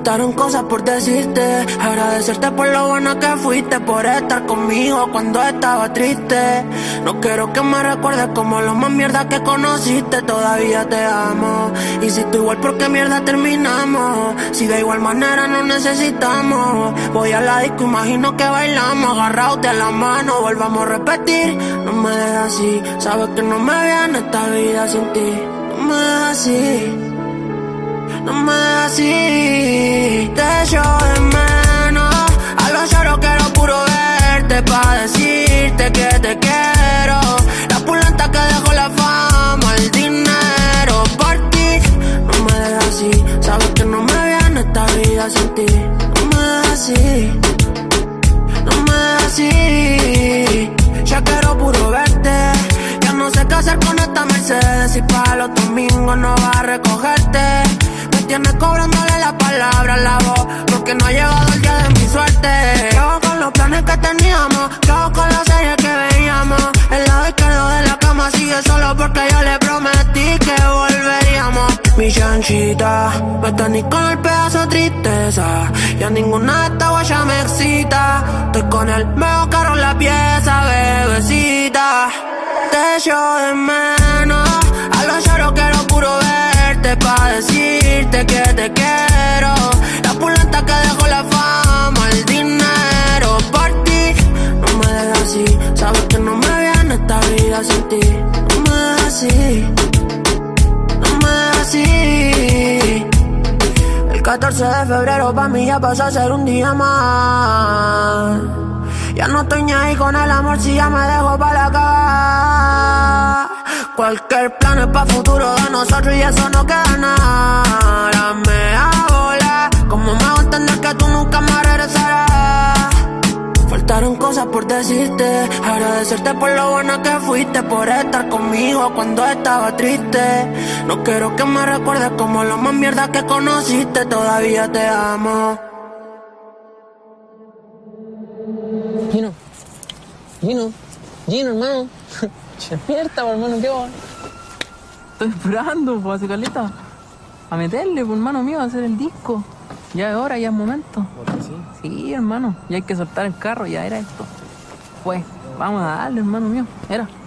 Faltaron cosas por decirte, agradecerte por lo buena que fuiste, por estar conmigo cuando estaba triste. No quiero que me recuerdes como lo más mierda que conociste, todavía te amo. Y si tú igual, ¿por qué mierda terminamos? Si de igual manera nos necesitamos. Voy a la disco, imagino que bailamos, agarrados de la mano, volvamos a repetir. No me dejes así, sabes que no me viene esta vida sin ti. No me dejes así. No me dejes así, te echo de menos. A los lloros quiero puro verte pa' decirte que te quiero. La pulenta que dejó la fama, el dinero por ti. No me dejes así, sabes que no me viene esta vida sin ti. No me dejes así, no me dejes así. Ya quiero puro verte. Ya no sé qué hacer con esta Mercedes. Y para los domingos no va a recogerte. Tienes cobrándole la palabra a la voz, porque no ha llegado el día de mi suerte. ¿Qué hago con los planes que teníamos? ¿Qué hago con la serie que veíamos? El lado izquierdo de la cama sigue solo porque yo le prometí que volveríamos. Mi chanchita, no está ni con el pedazo de tristeza. Ya ninguna de estas guayas me excita. Estoy con el mejor carro en la pieza, bebecita. Te echo de menos. A los lloros quiero puro verte pa' decirte que te quiero. La pulenta que dejó la fama, el dinero por ti. No me dejes así, sabes que no me viene esta vida sin ti. No me dejes así, no me dejes así. El 14 de febrero pa' mí ya pasó a ser un día más. Ya no estoy ni ahí con el amor si ya me dejo pa' la cama. Cualquier plan es pa' futuro de nosotros y eso no queda nada. Ahora me hago volar, como me hago entender que tú nunca me regresarás. Faltaron cosas por decirte, agradecerte por lo buena que fuiste, por estar conmigo cuando estaba triste. No quiero que me recuerdes como lo más mierda que conociste, todavía te amo. Gino, hermano. Despierta, hermano, ¿qué va? Estoy esperando, pues, hace caleta. A meterle, pues, hermano mío, a hacer el disco. Ya es hora, ya es momento. ¿Por qué sí? Sí, hermano, ya hay que soltar el carro, ya era esto. Pues, vamos a darle, hermano mío, era.